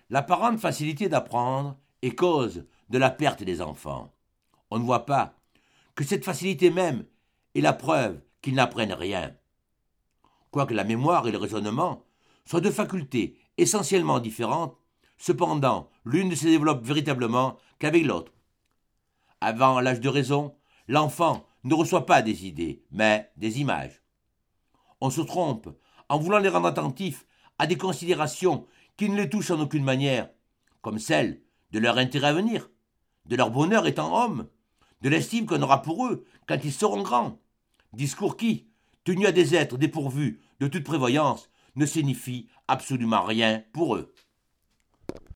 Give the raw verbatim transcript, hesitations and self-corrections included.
L'apparente facilité d'apprendre est cause de la perte des enfants. On ne voit pas que cette facilité même est la preuve qu'ils n'apprennent rien. Quoique la mémoire et le raisonnement soient deux facultés essentiellement différentes, cependant l'une ne se développe véritablement qu'avec l'autre. Avant l'âge de raison, l'enfant ne reçoit pas des idées, mais des images. On se trompe en voulant les rendre attentifs à des considérations qui ne les touchent en aucune manière, comme celle de leur intérêt à venir, de leur bonheur étant hommes, de l'estime qu'on aura pour eux quand ils seront grands. Discours qui, tenus à des êtres dépourvus de toute prévoyance, ne signifient absolument rien pour eux.